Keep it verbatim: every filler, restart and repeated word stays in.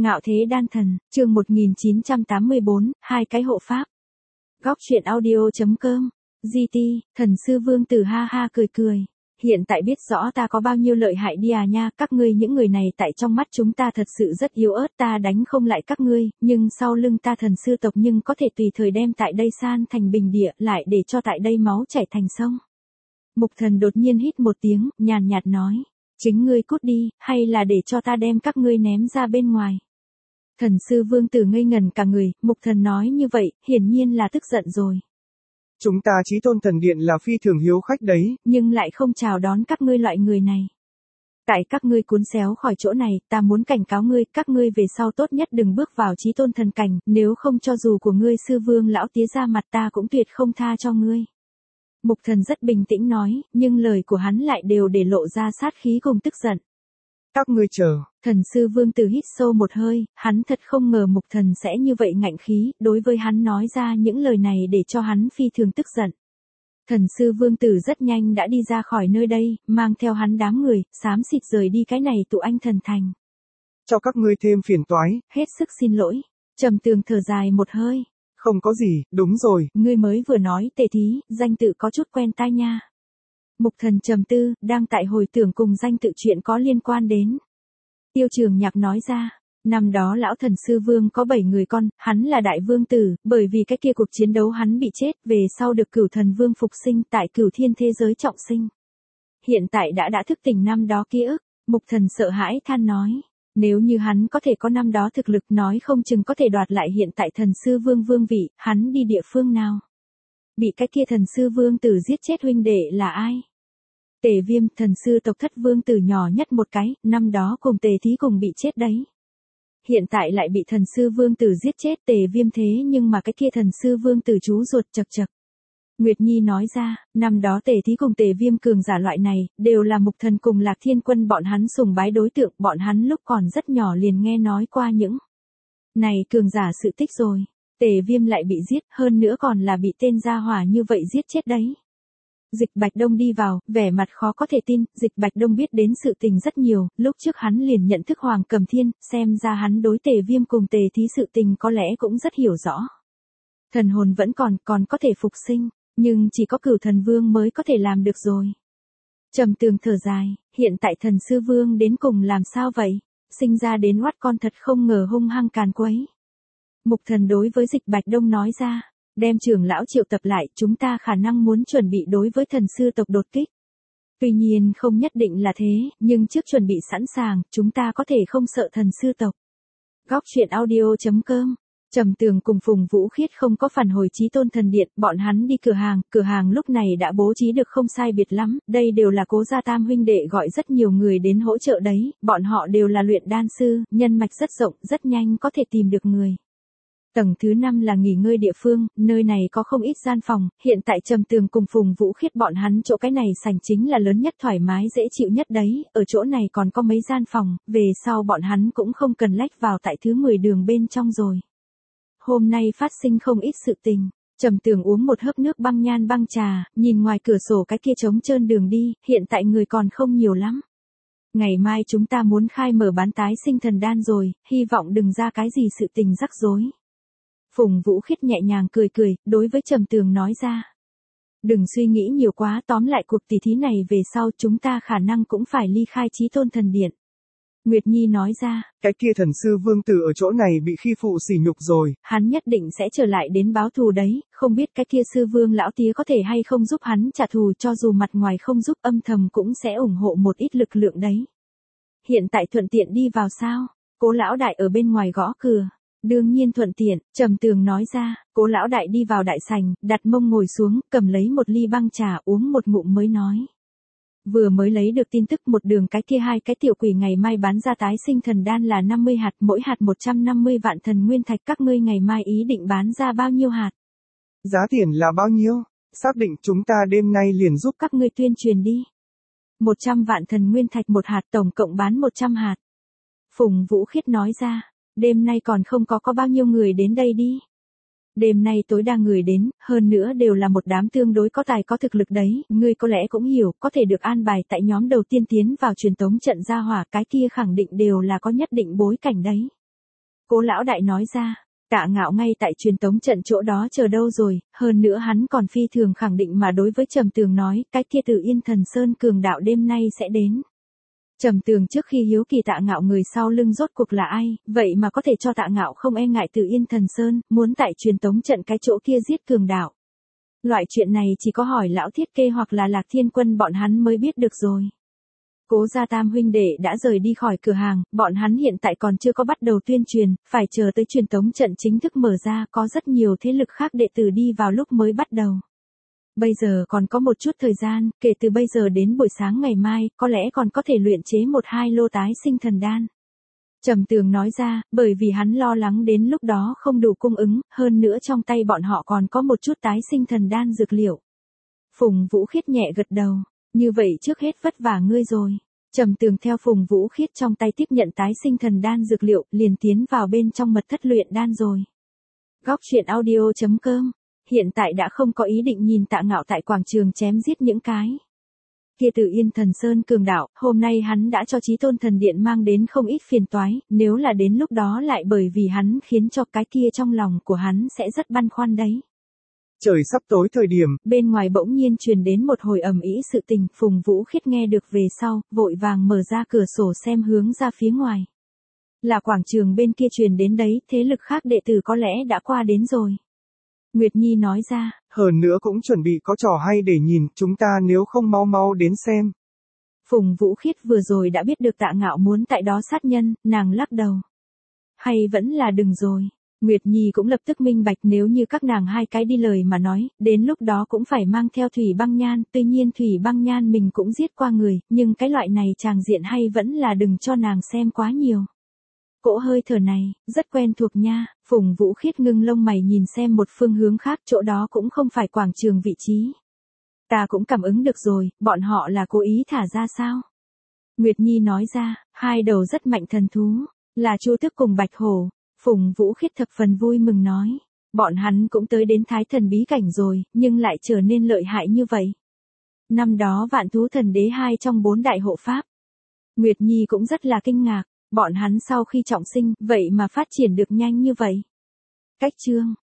Ngạo thế đan thần, chương một nghìn chín trăm tám mươi bốn, hai cái hộ pháp. Góc truyện audio.com, giê tê, thần sư Vương Tử ha ha cười cười. Hiện tại biết rõ ta có bao nhiêu lợi hại đi à nha, các ngươi những người này tại trong mắt chúng ta thật sự rất yếu ớt, ta đánh không lại các ngươi, nhưng sau lưng ta thần sư tộc nhưng có thể tùy thời đem tại đây san thành bình địa, lại để cho tại đây máu chảy thành sông. Mục thần đột nhiên hít một tiếng, nhàn nhạt nói, chính ngươi cút đi, hay là để cho ta đem các ngươi ném ra bên ngoài. Thần sư Vương Tử ngây ngần cả người, mục thần nói như vậy, hiển nhiên là tức giận rồi. Chúng ta Chí Tôn Thần Điện là phi thường hiếu khách đấy, nhưng lại không chào đón các ngươi loại người này. Tại các ngươi cuốn xéo khỏi chỗ này, ta muốn cảnh cáo ngươi, các ngươi về sau tốt nhất đừng bước vào Chí Tôn Thần cảnh, nếu không cho dù của ngươi sư vương lão tía ra mặt ta cũng tuyệt không tha cho ngươi. Mục thần rất bình tĩnh nói, nhưng lời của hắn lại đều để lộ ra sát khí cùng tức giận. Các ngươi chờ. Thần sư Vương Tử hít sâu một hơi, hắn thật không ngờ mục thần sẽ như vậy ngạnh khí, đối với hắn nói ra những lời này để cho hắn phi thường tức giận. Thần sư Vương Tử rất nhanh đã đi ra khỏi nơi đây, mang theo hắn đám người, xám xịt rời đi cái này tụ anh thần thành. Cho các ngươi thêm phiền toái. Hết sức xin lỗi. Trầm Tường thở dài một hơi. Không có gì, đúng rồi. Ngươi mới vừa nói tề thí, danh tự có chút quen tai nha. Mục thần trầm tư, đang tại hồi tưởng cùng danh tự chuyện có liên quan đến. Tiêu Trường Nhạc nói ra, năm đó lão thần sư vương có bảy người con, hắn là đại vương tử, bởi vì cái kia cuộc chiến đấu hắn bị chết, về sau được cửu thần vương phục sinh tại cửu thiên thế giới trọng sinh. Hiện tại đã đã thức tỉnh năm đó ký ức, mục thần sợ hãi than nói, nếu như hắn có thể có năm đó thực lực nói không chừng có thể đoạt lại hiện tại thần sư vương vương vị, hắn đi địa phương nào? Bị cái kia thần sư vương tử giết chết huynh đệ là ai? Tề Viêm, thần sư tộc thất vương tử nhỏ nhất một cái, năm đó cùng Tề Thí cùng bị chết đấy. Hiện tại lại bị thần sư vương tử giết chết Tề Viêm thế nhưng mà cái kia thần sư vương tử chú ruột chật chật. Nguyệt Nhi nói ra, năm đó Tề Thí cùng Tề Viêm cường giả loại này, đều là mục thần cùng Lạc Thiên Quân bọn hắn sùng bái đối tượng, bọn hắn lúc còn rất nhỏ liền nghe nói qua những này cường giả sự tích rồi. Tề Viêm lại bị giết, hơn nữa còn là bị tên gia hỏa như vậy giết chết đấy. Dịch Bạch Đông đi vào, vẻ mặt khó có thể tin, Dịch Bạch Đông biết đến sự tình rất nhiều, lúc trước hắn liền nhận thức Hoàng Cầm Thiên, xem ra hắn đối Tề Viêm cùng Tề Thí sự tình có lẽ cũng rất hiểu rõ. Thần hồn vẫn còn, còn có thể phục sinh, nhưng chỉ có cửu thần vương mới có thể làm được rồi. Trầm Tường thở dài, hiện tại thần sư vương đến cùng làm sao vậy? Sinh ra đến oát con thật không ngờ hung hăng càn quấy. Mục thần đối với Dịch Bạch Đông nói ra. Đem trưởng lão triệu tập lại, chúng ta khả năng muốn chuẩn bị đối với thần sư tộc đột kích. Tuy nhiên không nhất định là thế, nhưng trước chuẩn bị sẵn sàng, chúng ta có thể không sợ thần sư tộc. Góc truyện audio.com, Trầm Tường cùng Phùng Vũ Khiết không có phản hồi Chí Tôn Thần Điện, bọn hắn đi cửa hàng, cửa hàng lúc này đã bố trí được không sai biệt lắm, đây đều là Cố gia tam huynh đệ gọi rất nhiều người đến hỗ trợ đấy, bọn họ đều là luyện đan sư, nhân mạch rất rộng, rất nhanh có thể tìm được người. Tầng thứ năm là nghỉ ngơi địa phương, nơi này có không ít gian phòng, hiện tại Trầm Tường cùng Phùng Vũ Khiết bọn hắn chỗ cái này sảnh chính là lớn nhất thoải mái dễ chịu nhất đấy, ở chỗ này còn có mấy gian phòng, về sau bọn hắn cũng không cần lách vào tại thứ mười đường bên trong rồi. Hôm nay phát sinh không ít sự tình, Trầm Tường uống một hớp nước băng nhan băng trà, nhìn ngoài cửa sổ cái kia trống trơn đường đi, hiện tại người còn không nhiều lắm. Ngày mai chúng ta muốn khai mở bán tái sinh thần đan rồi, hy vọng đừng ra cái gì sự tình rắc rối. Phùng Vũ Khiết nhẹ nhàng cười cười, đối với Trầm Tường nói ra. Đừng suy nghĩ nhiều quá, tóm lại cuộc tỷ thí này về sau chúng ta khả năng cũng phải ly khai Chí Tôn Thần Điện. Nguyệt Nhi nói ra. Cái kia thần sư vương tử ở chỗ này bị khi phụ sỉ nhục rồi. Hắn nhất định sẽ trở lại đến báo thù đấy, không biết cái kia sư vương lão tía có thể hay không giúp hắn trả thù, cho dù mặt ngoài không giúp âm thầm cũng sẽ ủng hộ một ít lực lượng đấy. Hiện tại thuận tiện đi vào sao? Cố lão đại ở bên ngoài gõ cửa. Đương nhiên thuận tiện, Trầm Tường nói ra, Cố lão đại đi vào đại sảnh, đặt mông ngồi xuống, cầm lấy một ly băng trà uống một ngụm mới nói. Vừa mới lấy được tin tức một đường cái kia hai cái tiểu quỷ ngày mai bán ra tái sinh thần đan là năm mươi hạt, mỗi hạt một trăm năm mươi vạn thần nguyên thạch, các ngươi ngày mai ý định bán ra bao nhiêu hạt? Giá tiền là bao nhiêu? Xác định chúng ta đêm nay liền giúp các ngươi tuyên truyền đi. một trăm vạn thần nguyên thạch một hạt, tổng cộng bán một trăm hạt. Phùng Vũ Khiết nói ra. Đêm nay còn không có có bao nhiêu người đến đây đi. Đêm nay tối đa người đến, hơn nữa đều là một đám tương đối có tài có thực lực đấy, ngươi có lẽ cũng hiểu, có thể được an bài tại nhóm đầu tiên tiến vào truyền tống trận gia hỏa, cái kia khẳng định đều là có nhất định bối cảnh đấy. Cố lão đại nói ra, Tạ Ngạo ngay tại truyền tống trận chỗ đó chờ đâu rồi, hơn nữa hắn còn phi thường khẳng định mà đối với Trầm Tường nói, cái kia Từ Yên Thần Sơn cường đạo đêm nay sẽ đến. Trầm Tường trước khi hiếu kỳ Tạ Ngạo người sau lưng rốt cuộc là ai, vậy mà có thể cho Tạ Ngạo không e ngại Từ Yên Thần Sơn, muốn tại truyền tống trận cái chỗ kia giết cường đạo. Loại chuyện này chỉ có hỏi lão thiết kê hoặc là Lạc Thiên Quân bọn hắn mới biết được rồi. Cố gia tam huynh đệ đã rời đi khỏi cửa hàng, bọn hắn hiện tại còn chưa có bắt đầu tuyên truyền, phải chờ tới truyền tống trận chính thức mở ra, có rất nhiều thế lực khác đệ tử đi vào lúc mới bắt đầu. Bây giờ còn có một chút thời gian, kể từ bây giờ đến buổi sáng ngày mai, có lẽ còn có thể luyện chế một hai lô tái sinh thần đan. Trầm Tường nói ra, bởi vì hắn lo lắng đến lúc đó không đủ cung ứng, hơn nữa trong tay bọn họ còn có một chút tái sinh thần đan dược liệu. Phùng Vũ Khiết nhẹ gật đầu, như vậy trước hết vất vả ngươi rồi. Trầm Tường theo Phùng Vũ Khiết trong tay tiếp nhận tái sinh thần đan dược liệu, liền tiến vào bên trong mật thất luyện đan rồi. Góc truyện audio chấm com. Hiện tại đã không có ý định nhìn Tạ Ngạo tại quảng trường chém giết những cái kia Từ Yên Thần Sơn cường đạo, hôm nay hắn đã cho Chí Tôn Thần Điện mang đến không ít phiền toái, nếu là đến lúc đó lại bởi vì hắn khiến cho cái kia trong lòng của hắn sẽ rất băn khoăn đấy. Trời sắp tối thời điểm, bên ngoài bỗng nhiên truyền đến một hồi ầm ĩ sự tình, Phùng Vũ Khiết nghe được về sau, vội vàng mở ra cửa sổ xem hướng ra phía ngoài. Là quảng trường bên kia truyền đến đấy, thế lực khác đệ tử có lẽ đã qua đến rồi. Nguyệt Nhi nói ra, hơn nữa cũng chuẩn bị có trò hay để nhìn, chúng ta nếu không mau mau đến xem. Phùng Vũ Khiết vừa rồi đã biết được Tạ Ngạo muốn tại đó sát nhân, nàng lắc đầu. Hay vẫn là đừng rồi. Nguyệt Nhi cũng lập tức minh bạch nếu như các nàng hai cái đi lời mà nói, đến lúc đó cũng phải mang theo Thủy Băng Nhan, tuy nhiên Thủy Băng Nhan mình cũng giết qua người, nhưng cái loại này tràng diện hay vẫn là đừng cho nàng xem quá nhiều. Cỗ hơi thở này, rất quen thuộc nha, Phùng Vũ Khiết ngưng lông mày nhìn xem một phương hướng khác, chỗ đó cũng không phải quảng trường vị trí. Ta cũng cảm ứng được rồi, bọn họ là cố ý thả ra sao? Nguyệt Nhi nói ra, hai đầu rất mạnh thần thú, là Chu Tước cùng Bạch Hổ. Phùng Vũ Khiết thập phần vui mừng nói, bọn hắn cũng tới đến Thái Thần bí cảnh rồi, nhưng lại trở nên lợi hại như vậy. Năm đó Vạn Thú Thần Đế hai trong bốn đại hộ pháp. Nguyệt Nhi cũng rất là kinh ngạc, bọn hắn sau khi trọng sinh, vậy mà phát triển được nhanh như vậy. Cách chương